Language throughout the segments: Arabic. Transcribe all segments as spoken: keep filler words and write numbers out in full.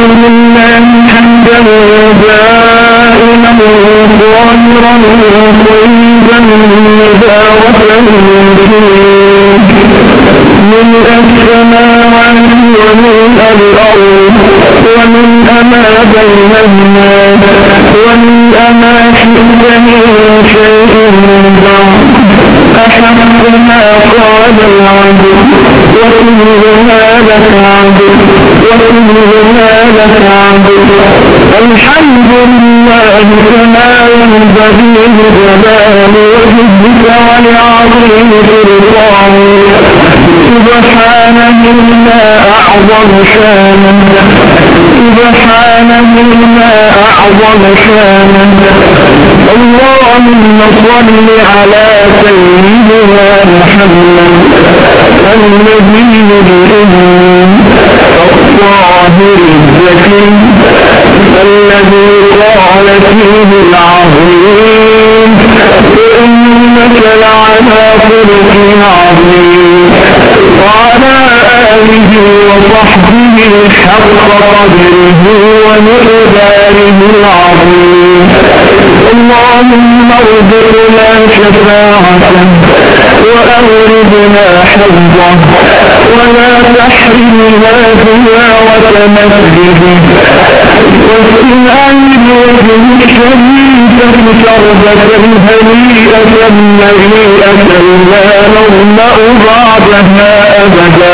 لله حمدا دائما ظاهرا طيبا مباركا فيه ملء السماوات وملء الأرض وملء ما بينهما وملء ما شئت من شيء بعد أحق ما قال العبد وكلنا لك عبد وكلنا لك عبد الحمد لله كما ينبغي لجلال وجهك ولعظيم سلطانك سبحانه ما أعظم شانك سبحانه ما أعظم شانك اللهم صل على سيدنا محمد النبي الأمين الطاهر الزكي الذي قال فيه العظيم إنك لعلى خلق عظيم وعلى آله وصحبه حق قدره ومقداره العظيم اللهم ارزقنا شفاعته وأوردنا حظه ولا تحرمنا تلاوة مسجده واسم عين وجه الشريفة شربة هنيئة مريئة لا نظمأ بعدها أبدا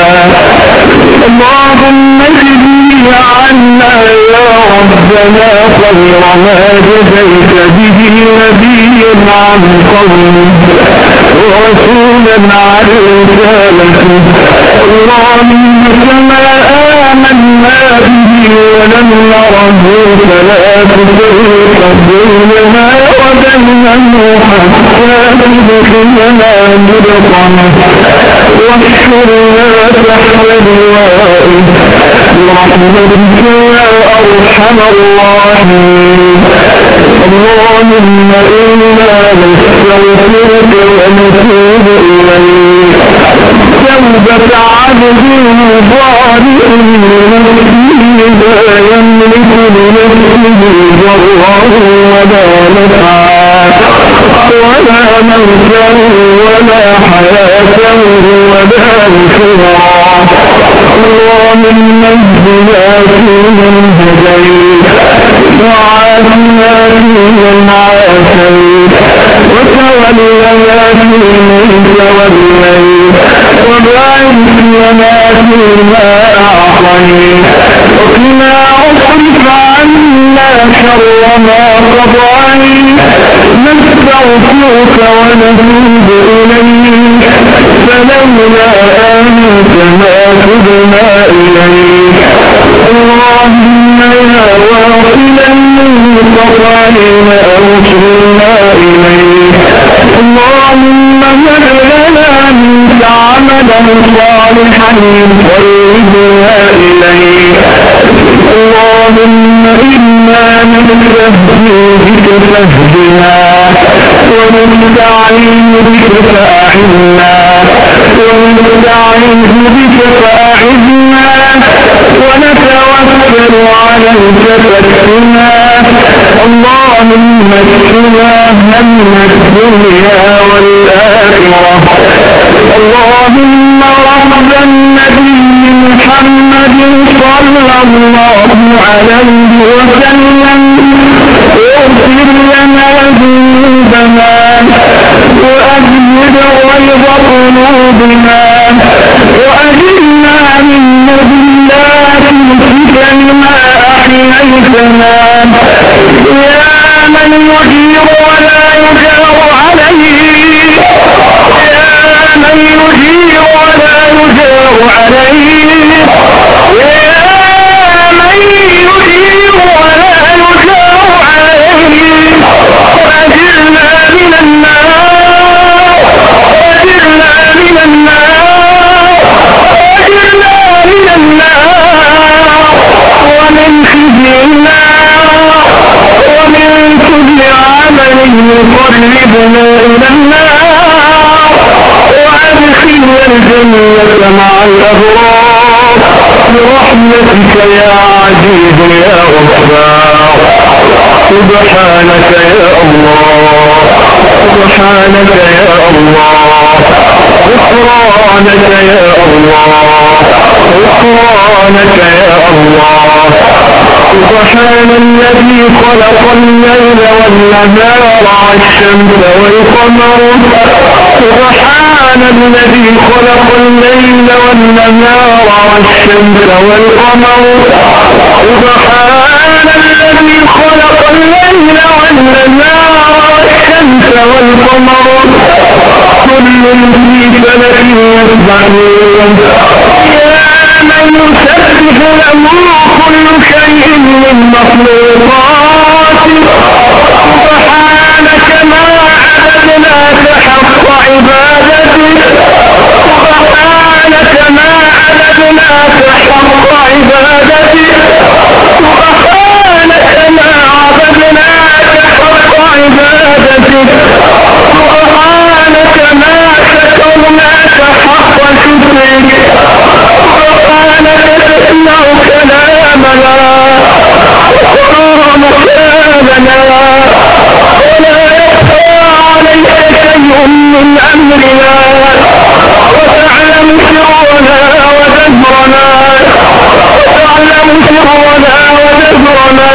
اللهم اجزي عنا يا ربنا خير ما جزيت به نبيا عن قومه ورسولا عن رسالته اللهم كما آمنا به ولم نره فلا تفرق بيننا وبينه حتى تدخلنا مدخله واحشرنا تحت لوائه برحمتك يا أرحم الراحمين اللهم إنا نستغفرك ونتوب إليك توبة عبد ظالم لنفسه لا يملك لنفسه ضرا ولا نفعا ولا موتا ولا حياة ولا نشورا اللهم اهدنا فيمن هديت وعافنا فيمن عافيت وتولنا فيمن توليت وبارك لنا فيما أعطيت وقنا واصرف عنا شر ما قضيت نستغفرك ونتوب إليك فلولا أنت ما تبنا إليك اللهم يا واصلا المنقطعين أوصلنا إليك اللهم هب لنا منك عملا صالحا يقربنا إليك اللهم إنا نستهديك فاهدنا ونستعين بك فأعنا ونستعين بك فأعذنا ونتوكل عليك فاكفنا اللهم اكفنا هم الدنيا والآخرة اللهم رب النبي محمد صلى الله عليه وسلم اغفر لنا ذنوبنا وأجمد غيظ قلوبنا وأجرنا من مضلات الفتن ما أحييتنا يا من يجير ولا يجار عليه يا من يجير ولا يجار عليه يا من يجير ولا يجار عليه أجرنا من النار أجرنا من النار أجرنا من النار ومن خزي النار ومن كل عمل يقربنا إلى النار وأدخلنا الجنة مع الأبرار برحمتك يا عزيز سبحانك يا الله، غفرانك يا الله، غفرانك يا الله. سبحان الذي خلق الليل والنهار والشمس والقمر، سبحان الذي خلق الليل والنهار والشمس والقمر، سبحان الذي خلق الليل والنهار والشمس والقمر، كل في فلك يسبحون. يا من يسبح له كل شيء من مخلوقاته، سبحانك ما عبدناك حق عبادتك، سبحانك ما عبدناك حق عبادتك، سبحانك ما عبدناك حق عبادتك، سبحانك ما شكرناك حق شكرك، سبحانك تسمع كلامنا وترى مكاننا ولا يخفى عليك شيء من أمرنا، وتعلم سرنا وجهرنا، وتعلم سرنا وجهرنا.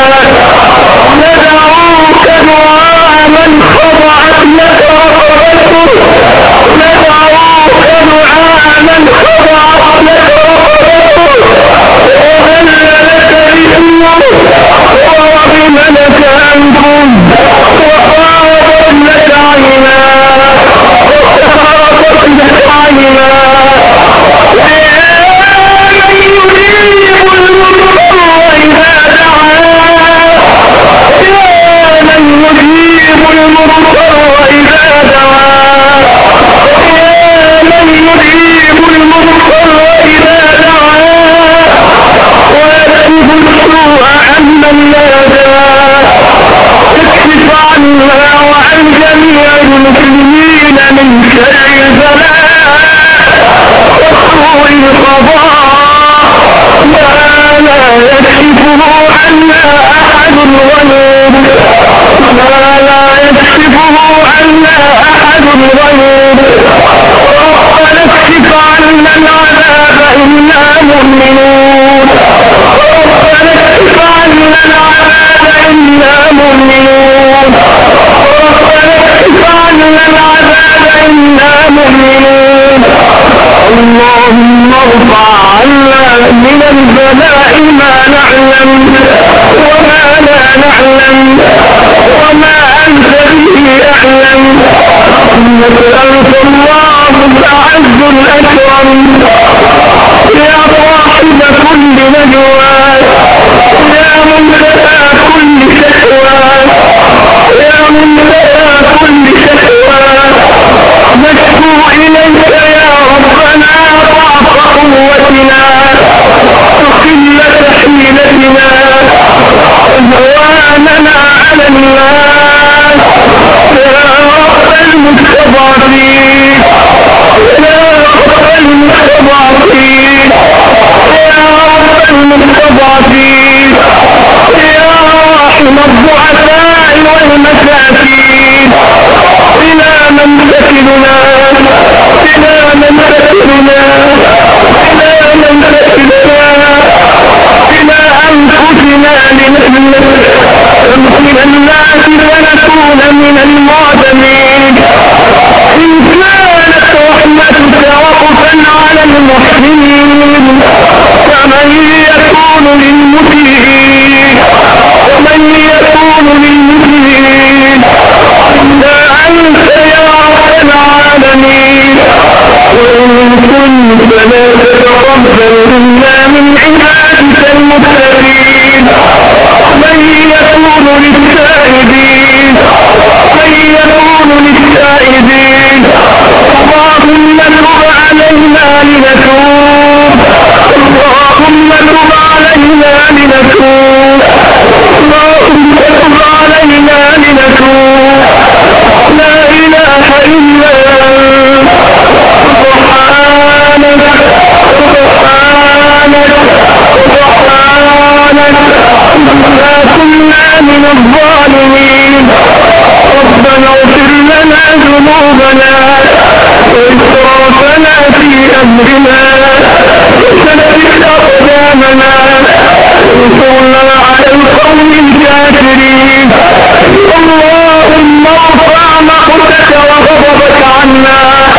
ندعوك دعاء من خضعت لك رقبته، ندعوك دعاء من خضعت لك رقبته، وهل لك اسمه ورغم لك أنفه، وخاضت لك عيناه وسهرت لك عيناه. يا من يجيب المضطر إذا دعاه، يا من يجيب المضطر إذا دعاه، يا من يجيب المضطر إذا دعاه، ويكشف السوء عمن ناداه. اكشف عنا وعن جميع المسلمين من شر البلاء وسوء القضاء ما لا يكشفه عنا أحد غيرك، ما لا يكشفه عنا أحد غيرك. ربنا اكشف عنا العذاب إنا مؤمنون، ربنا اكشف عنا العذاب إنا مؤمنون، ربنا اكشف عنا العذاب إنا مؤمنون. اللهم ارفع عنا من البلاء ما نعلم وما لا نعلم وما أنت به أعلم، إنك أنت الله الأعز الأكرم. يا صاحب كل نجوى، يا منتهى كل شكوى، يا منتهى كل شكوى، نشكو إليك يا ربنا ضعف قوتنا وقلة حيلتنا وهواننا على الناس. يا رب المستضعفين، يا رب المستضعفين، يا رب المستضعفين، يا راحم الضعفاء والمساكين. إلى من تكلنا، إلى من تكلنا، إلى من تكلنا، إلى أنفسنا لنملك من الناس ونكون من المعدمين. إن كانت رحمتك وقفا على المحسنين فمن يكون للمسيئين، ومن يكون للمسيئين إلا أنت يا رب العالمين. وإن كنت لا تتقبل منا من عبادك المتقين من يكون للتائبين، من يكون للتائبين. اللهم تب علينا لنتوب، اللهم تب علينا لنتوب. وانصرنا على القوم الكافرين. اللهم ارفع مقتك وغضبك عنا.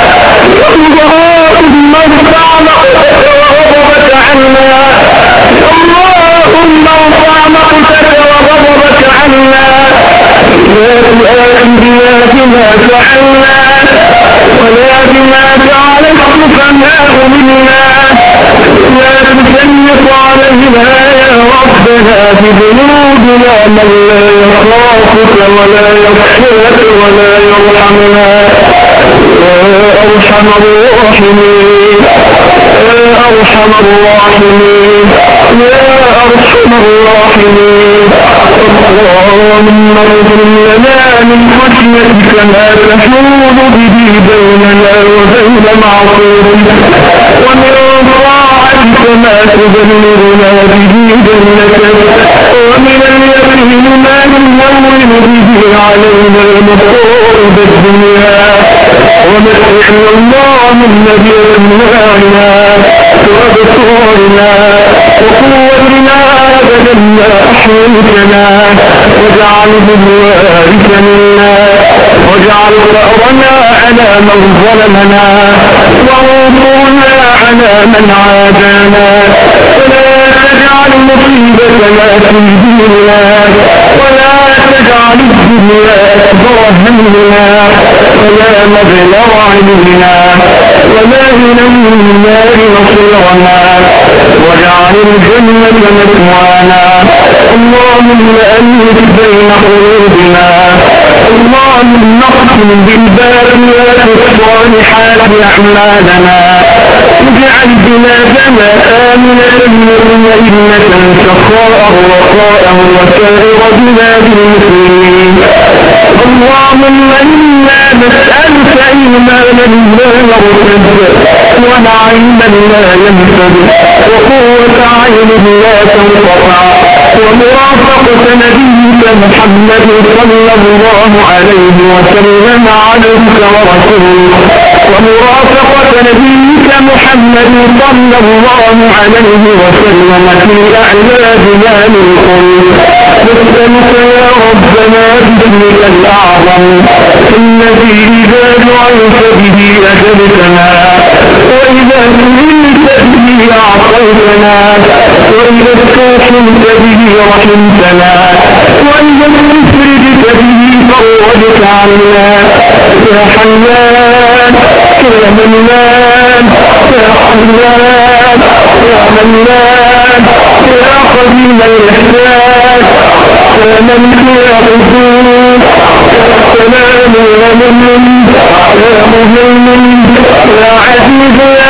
اللهم ارفع مقتك وغضبك عنا. اللهم ارفع مقتك وغضبك عنا. لا تؤاخذنا بما فعلنا ولا بما فعل السفهاء منا. لا تسلط علينا يا ربنا بذنوبنا من لا يخافك ولا يخشاك ولا يرحمنا يا أرحم الراحمين. يا أرحم الراحمين. يا أرحم الراحمين. اللهم اغفر لنا من خشيتك ما تحول به بيننا وبين معصيتك، ومن طاعتك ما تبلغنا به جنتك، ومن اليقين ما نهون به علينا مصائب الدنيا. ومتعنا اللهم بأسماعنا وأبصارنا وقوتنا أبدا ما أحييتنا، واجعله الوارث منا، واجعل ثأرنا على من ظلمنا، وانصرنا على من عادانا، ولا تجعل مصيبتنا في ديننا، ولا تجعل الدنيا أكبر همنا ولا مبلغ علمنا ولا إلى النار مصيرنا، واجعل الجنة مثوانا. اللهم ألف بين قلوبنا. اللهم اقسم بالباقيات الصالحات أعمالنا. اجعل بلادنا آمنة مطمئنة سخاء رخاء وسائر بلاد المسلمين. اللهم إنا نسألك إيمانا لا يرتد، ونعيما لا ينفد، وقوة عين لا تنقطع، ومرافقة نبيك محمد صلى الله عليه وسلم عبدك ورسولك، ومرافقة نبيك محمد صلى الله عليه وسلم في أعلى جنان الخلد. نسألك يا ربنا باسمك الأعظم الذي إذا دعيت به أجبتنا، وإذا سئلت به أعطيتنا، وإذا استوصلت به رحمتنا، وإذا استفردت به فرجت عنا. يا حنان يا منان يا حنان يا منان يا قديم الإحسان يا من يا قدوس يا سلام يا مؤمن يا مهيمن يا عزيز يا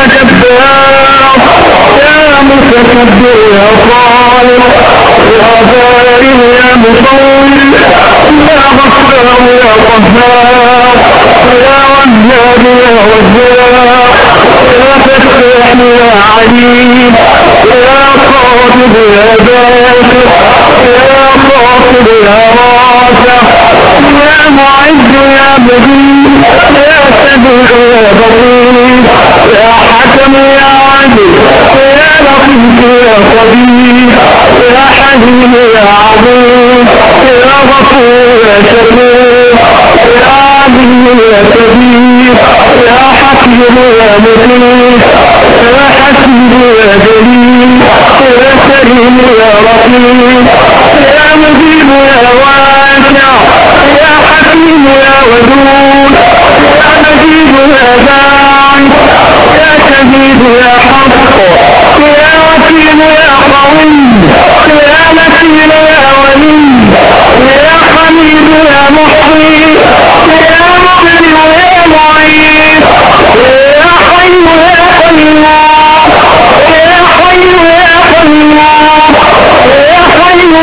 جبار يا متكبر يا خالق يا بارئ يا مصور يا غفار يا قهار يا وهاب يا وهاب يا فتاح يا عليم يا قابض يا باسط يا خافض يا رافع يا معز يا مجيد يا سميع يا بصير يا حكم يا عدل يا لطيف يا خبير يا حليم يا عظيم يا غفور يا شكور يا عليم يا كبير يا حكيم يا مجيد يا حكيم يا جليل يا كريم يا رقيب يا مجيب يا واسع يا حكيم يا ودود يا مجيب يا باعث يا شهيد يا حق يا وكيل يا قوي يا متين يا ولي يا حميد يا محصي يا مقبل يا معيد يا حي يا قيوم يا حي يا قيوم يا حي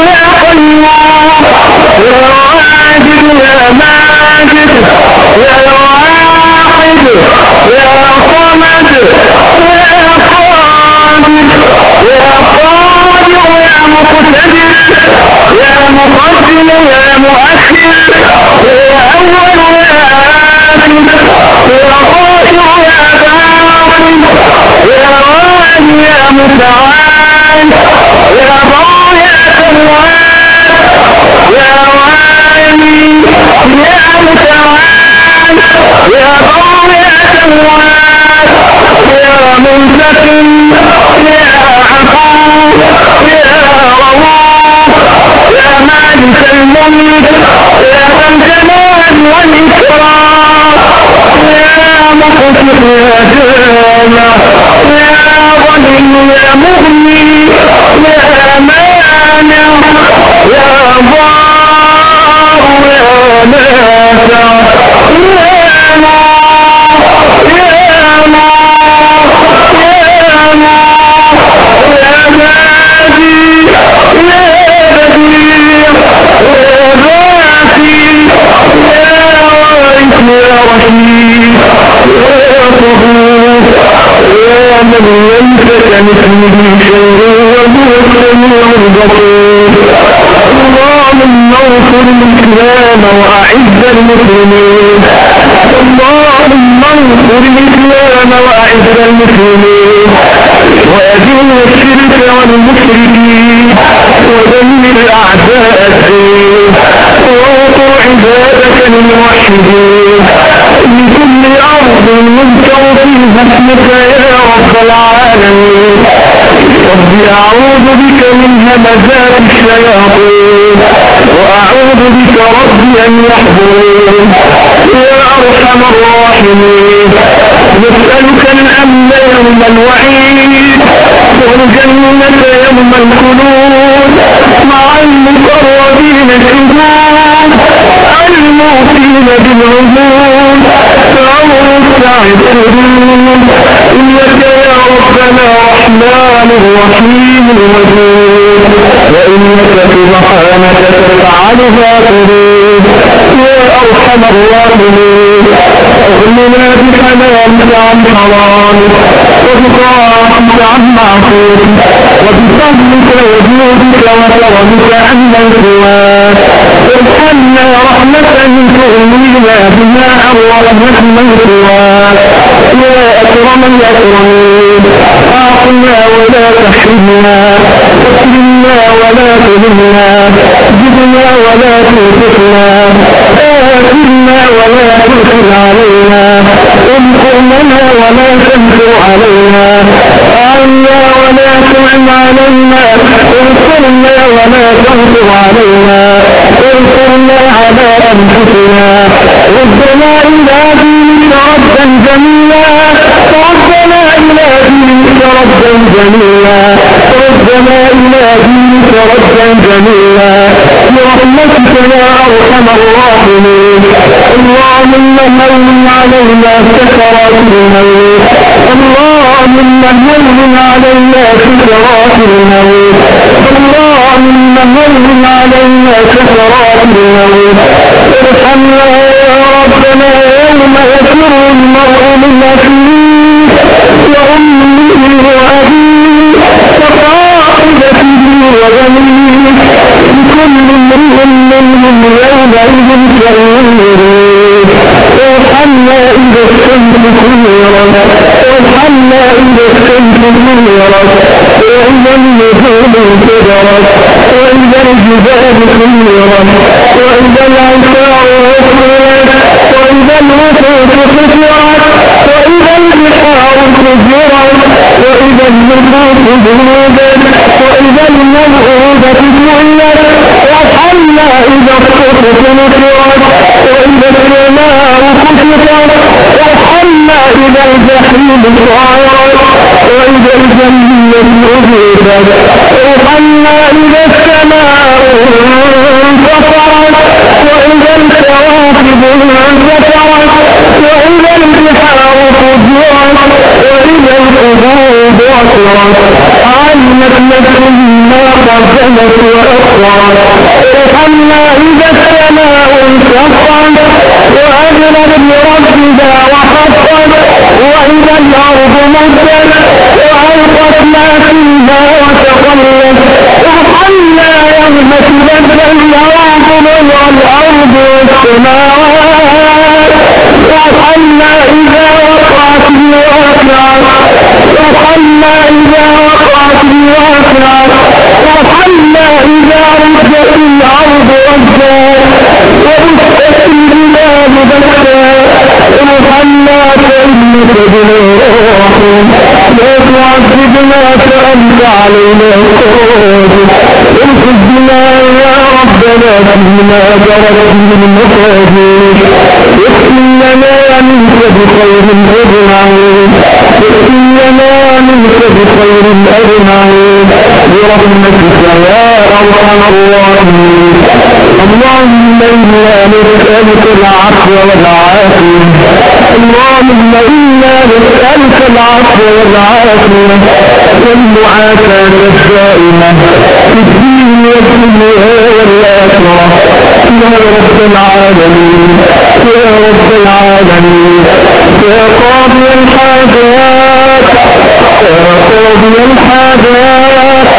سميع بصير. اللهم انصر الإسلام وأعز المسلمين. اللهم انصر الإسلام وأعز المسلمين وأذل الشرك والمشركين ودمر أعداء الدين وانصر عبادك الموحدين لكل أرض يذكر فيها اسمك يا رب العالمين. رب أعوذ بك من همزات الشياطين وأعوذ بك رب أن يحضرون يا أرحم الراحمين. نسألك الأمن يوم الوعيد والجنة يوم الخلود مع المقربين الشهود الموفين بالعهود فأوسع الحدود إنك يا ربنا رحمن الرحيم الودود وإنك سبحانك تفعلها تريد يا أرحم الراحمين. اغننا بحلالك عن حرامك وبطاعتك عن معصيتك وبفضلك وجودك وكرمك عمن سواك. ارحمنا رحمة تغنينا بما حرمت من سواك يا أكرم الأكرمين. أعطنا ولا تحرمنا اكرمنا ولا تهنا زدنا ولا تنقصنا آثرنا ولا تؤثر علينا انصرنا ولا تنصر علينا أعنا ولا تعن علينا انصرنا ولا تنصر علينا انصرنا على أنفسنا. ربنا إلى دينك ربا جميلا ربنا إلى دينك ربا جميلا ربنا إلى دينك ربا جميلا برحمتك يا أرحم الراحمين. اللهم هون علينا سكرات الموت اللهم هون علينا سكرات الموت اللهم هون علينا سكرات الموت. ارحمنا يا ربنا يوم يفر المرء من أخيه وأمه وأبيه وصاحبته وبنيه لكل امرئ منهم يومئذ شأن يريد. ارحمنا إذا الشمس كورت ارحمنا إذا الشمس كورت وإذا النجوم انكدرت وإذا الجبال سيرت وإذا العشاء أخرت وإذا الوقوف خسرت وإذا البحار سجرت وإذا النفوس ذنوبت وإذا الموءودة سئلت. ارحمنا إذا الصحف نشرت وإذا السماء كشطت. ارحمنا إذا الجحيم سعرت وإذا الجنة أزلفت. ارحمنا إذا السماء انفطرت وإذا الكواكب انفطرت وإذا البحار فجرت وإذا القبور بعثرت. علمت نفس ما قدمت وأخرت. ارحمنا إذا السماء انشقت وأذنت لربها وحقت وإذا الأرض مدت وألقت ما فيها وتخلت. ارحمنا يوم تبدل الأرض غير الأرض والسماوات. ارحمنا إذا وقعت الواقعة ارحمنا إذا وقعت الواقعة. ارحمنا إذا رجت الأرض رجا وبست البلاد بسا. ارحمنا فإنك بنا رحيم لا تعذبنا فأنت علينا قادر. ارحمنا يا ربنا فيما جرت من المقادير. اغفر لنا منك بخير أجمعين اغفر لنا منك بخير أجمعين برحمتك يا أرحم الراحمين. اللهم إنا نسألك العفو والعافية اللهم إنا نسألك العفو والعافية والمعافاة الدائمة في الدين والدنيا والآخرة يا رب العالمين يا رب العالمين يا قاضي الحاجات يا قاضي الحاجات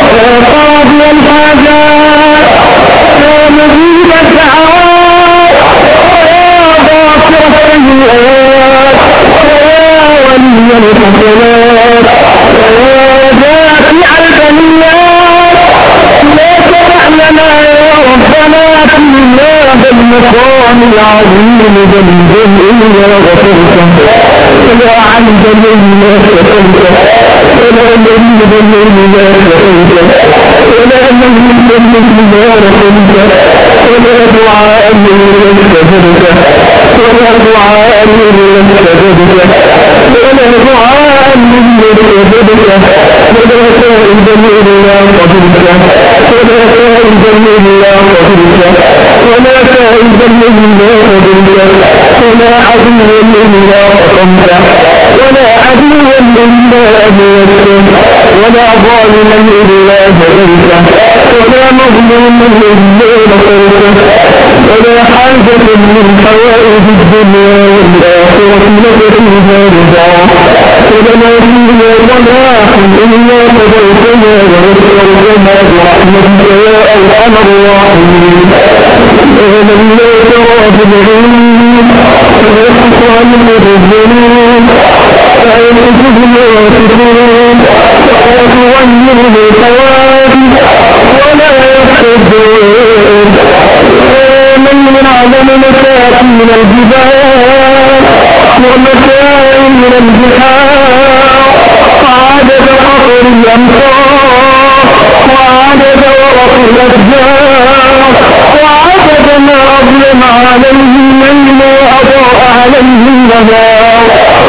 قاضي الحاجات يا مجيب الدعوات يا غافر السيئات يا ولي الحسنات يا دافع البليات لا تدع لنا يا ربنا في هذا المقام العظيم ذنب إلا غفرته ولا عن ذنب إلا غفرته ولا ذنب إلا غفرته ولا ذنب إلا غفرته ولا دعاء إلا غفرته ولا دعاء إلا غفرته ولا دعاء إلا غفرته ولا سائل إلا غفرته ولا سائل إلا غفرته ولا سائل إلا غفرته ولا عدو إلا رحمته ولا عدو إلا أبيته ولا ظالما إلا هديته ولا مظلوما إلا نصرته ولا حاجة من حوائج الدنيا والآخرة لك فيها رضا ولنا فيها صلاح إلا قضيتنا ونسألنا برحمتك يا أرحم الراحمين ومن لا ترى في العلم ويحصى من الظلوم فأيكم الواسطين ويغير بالقواد ولا يحسدون ومن من أعظم مساكن من الجبال ومسائل من البحار وعدد قطر الأمطار وعدد ورق الأشجار وعدد ما أظلم عليه الليل وأضاء عليه النهار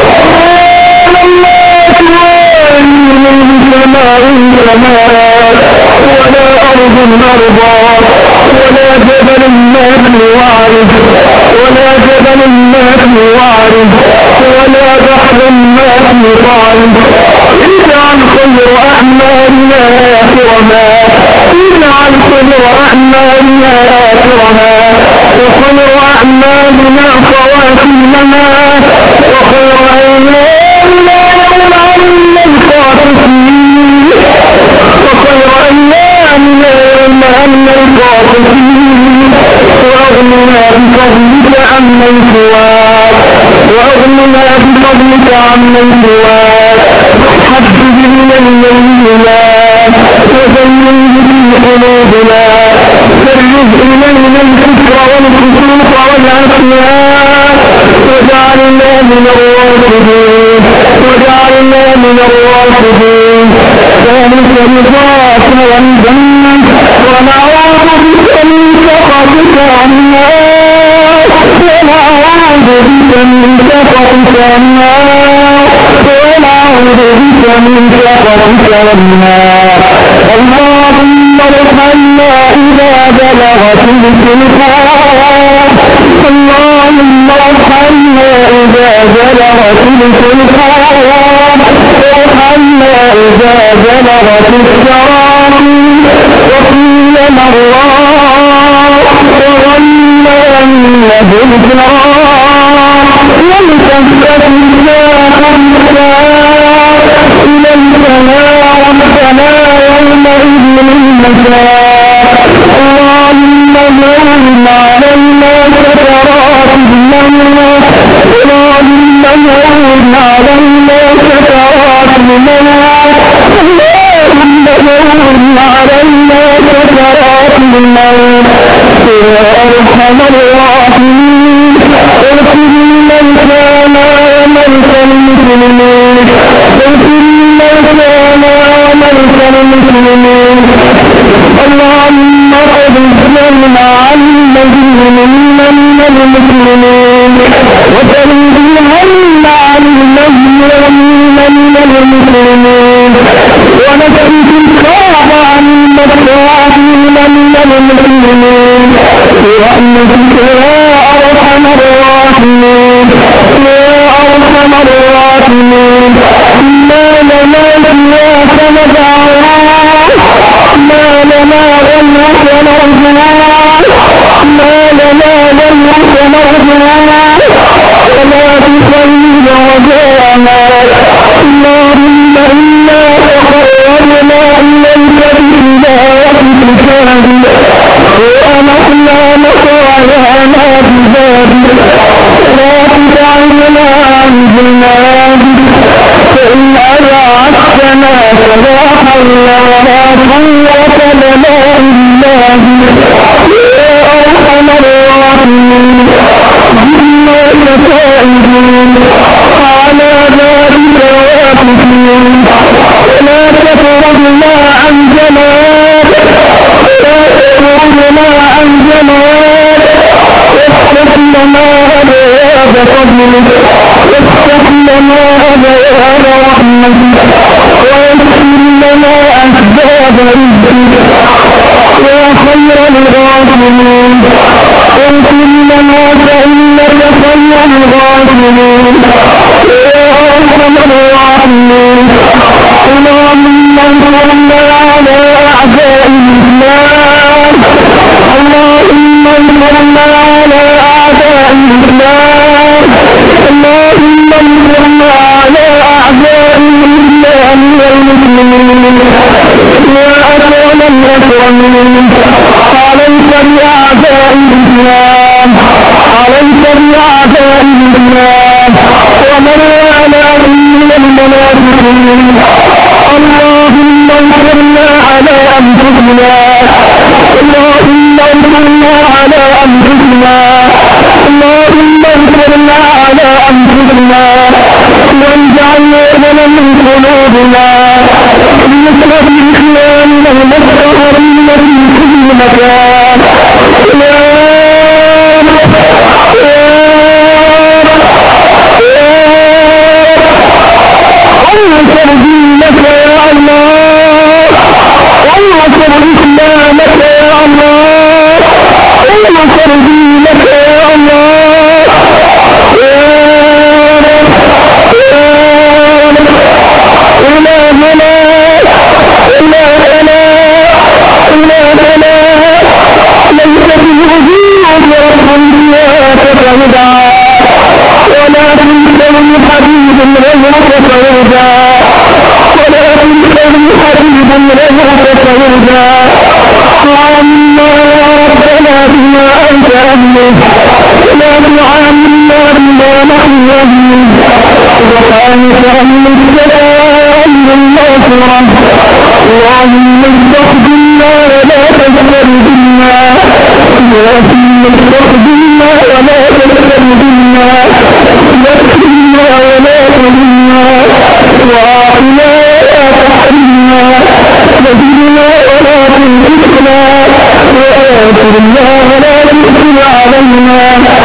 ولا توالي من سماء سماوات ولا أرض أرضات ولا جبل ما في وعره ولا جبل ما في وعره ولا بحر ما في طعره اجعل خير أعمالنا آخرها اجعل خير أعمالنا آخرها وخير أعمالنا خواتمها وخير أيامنا يوم علم الخاسرين وخير أيامنا يوم علم الخاسرين وأغننا بفضلك عمن سواك وأغننا بفضلك عمن سواك حبب إلينا الإيمان وزين به قلوبنا فرج إلينا الكفر والفسوق والعصيان وجعلنا من الراشدين وجعلنا من الراشدين ذلك رضاك والجنة ونعوذ بك من سخطك النار ونعوذ بك من سخطك النار ونعوذ بك من سخطك النار اللهم ارحمنا إذا بلغت السلطان اللهم ارحمنا إذا بلغت السلطان ارحمنا إذا بلغت التراقي وقيل مرات وغنى إنه الفراق والتفت الساق الساق إلى السماء والسماء يومئذ المساء اللهم نور علينا سترات الموت اللهم نور علينا سترات الموت اللهم نور علينا سترات الموت يا أرحم الراحمين اغفر موتانا وموتى المسلمين اغفر موتانا وموتى المسلمين اللهم قد اجمعنا عن المدينين من المسلمين وتنزلهن عن المدينين من المسلمين ونكفي الكعب عن المساكين من المسلمين برحمتك يا أرحم الراحمين يا أرحم الراحمين ما لنا سواك ندعوه ما لنا غيرك نرجوه ما لنا غيرك نرجوه ولا تخيل رجاءنا اللهم إنا تقربنا إليك المسلمين اغفر لنا فإنك خير الغافرين يا أرحم الراحمين اللهم انصرنا على أعداء الإسلام اللهم انصرنا على أعداء الإسلام اللهم انصرنا على أعداء الإسلام والمسلمين يا أكرم الأكرمين عليك بأعداء الإسلام عليك بأعداء الإسلام ومن والاهم من المنافقين اللهم انصرنا على أنفسنا اللهم انصرنا على أنفسنا اللهم انصرنا على أنفسنا واجعلنا لنا من قلوبنا مثل إخواننا المستهرين في كل مكان يا رب يا رب يا رب انصر دينك يا الله انصر إسلامك يا الله انصر دينك يا الله يا رب يا رب إلهنا إلهنا إلهنا ليس بالوجود والأنبياء فهدى ولكن كون حبيب غيرك فهدى ولكن كون حبيب غيرك فهدى عنا يا ربنا بما أنت أهله لا تعاملنا بما نحن أهله سبحانك أهل السلام والنصرة اللهم استخدمنا ولا تجبر بنا اللهم استخدمنا ولا تجبر بنا واكرمنا ولا تهنا وأعطنا ولا تحرمنا وزدنا ولا تنقصنا وآثرنا ولا تؤثر علينا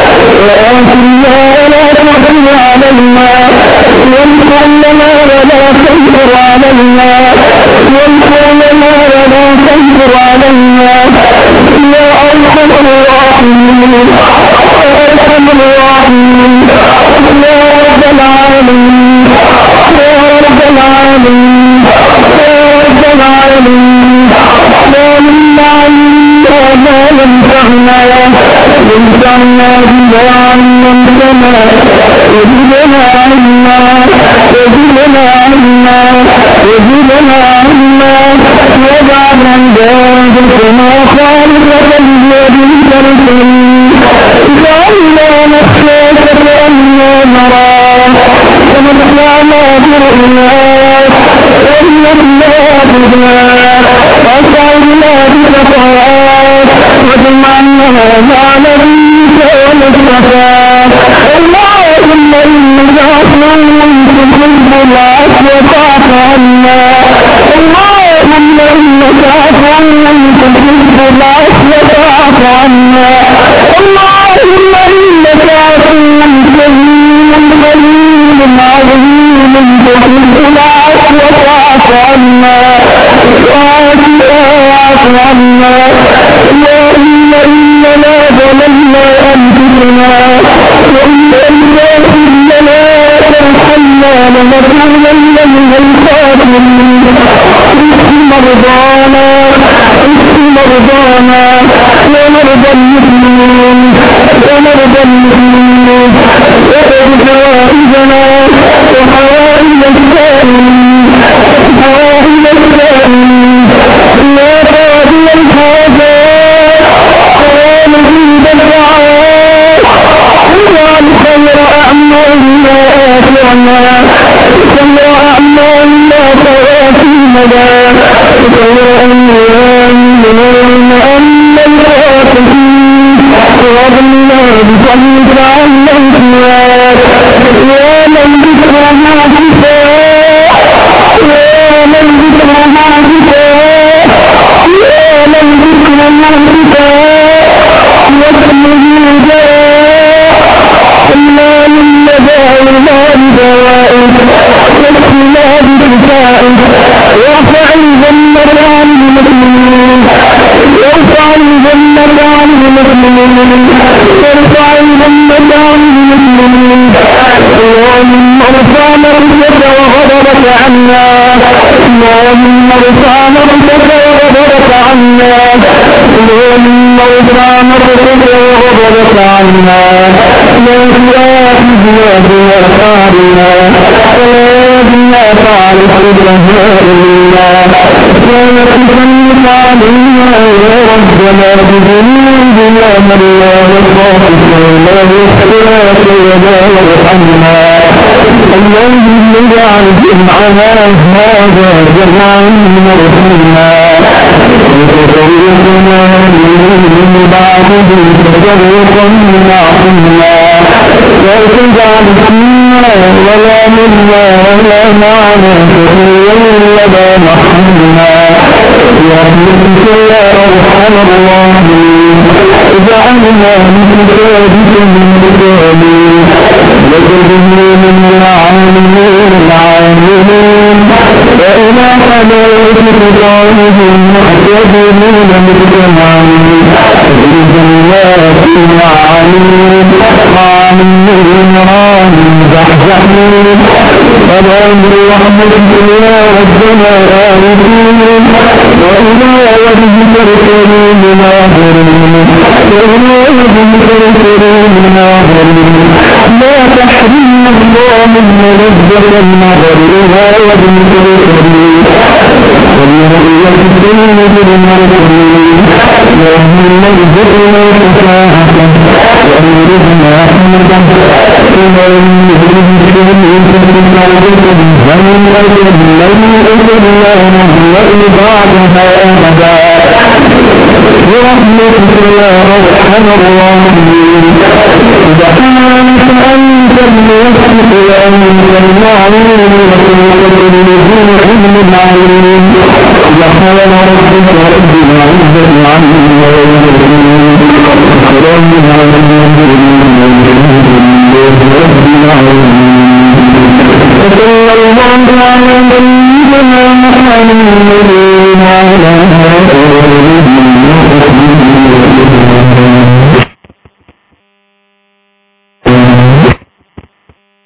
وآثرنا ولا تؤثر علينا وانصر لنا ولا تنصر علينا وانصر لنا ولا تنصر علينا يا أرحم الراحمين يا أرحم الراحمين يا رب العالمين يا رب العالمين يا رب العالمين لا منا عنا ما ينفعنا ينفعنا بما علمتنا وزدنا عنا وزدنا عنا وزدنا عنا واجعل عبادتنا خالصة لوجهك الكريم اجعلنا نخشاك كأننا نراك ونخشعنا برؤياك وإننا بذاك واسعدنا بتقواك واجمعنا مع نبيك ونصطفاك اللهم إنك عفو تحب العفو فاعف عنا اللهم إنك عفو تحب العفو فاعف عنا اللهم إنك عفو كريم كريم عظيم تحب العفو فاعف عنا واعف عنا اللهم إننا ظلمنا أنفسنا وإن لم تغفر لنا وترحمنا لنكونن من الخاسرين اشف مرضانا اشف مرضانا ومرضى المسلمين ومرضى المسلمين واقض حوائجنا وحوائج السائلين حوائج السائلين يا قاضي الحاجات يا مجيب الدعوات واجعل خير أعمالنا آخرنا خير أعمالنا خواتيمنا خير المسلمين وارفع الأمة عن المسلمين اللهم ارفع مرضك وغضبك عنا اللهم ارفع مرضك وغضبك عنا اللهم ارفع مرضك وغضبك عنا لا تؤاخذنا بما فعلنا ولا بما فعل سبحاننا ولا تسلط علينا يا ربنا بذنوبنا من لا يخافك ولا يخلاك ولا يرحمنا اللهم اجعل جمعنا هذا جمعا مرحوما وتفرقنا من بعده تفرقا معصوما لا تجعل فينا ولا منا ولا معنا شقيا ولا محروما برحمتك يا ارحم الراحمين اجعلنا من عبادك المكرمين وتجعلنا من العالمين العالمين وإلى حبائبك طالبين محتجبين مجتمعين بجنات العالمين عالمين رامين زحزحين سلام رحمتك يا ربنا آمين وإلى وجهك الكريم ناظرين وإلى وجهك الكريم ناظرين لا تحرمنا الله من لذة النظر إلى وجهك الكريم والرؤية السنة بالمرسلين اللهم ارزقنا شفاعته وأورثنا رحمته وما يهده الكريم فبالمعروف الزمن الذي أجلنا نهلأ بعدها أبدا برحمتك يا أرحم الراحمين سبحانك أنت الموفق وأنت المعين وسلطة الذين علم العليم سبحان ربك رب العزة عما يصفون وسلام على المرسلين رب العالمين وصلى الله على نبينا محمد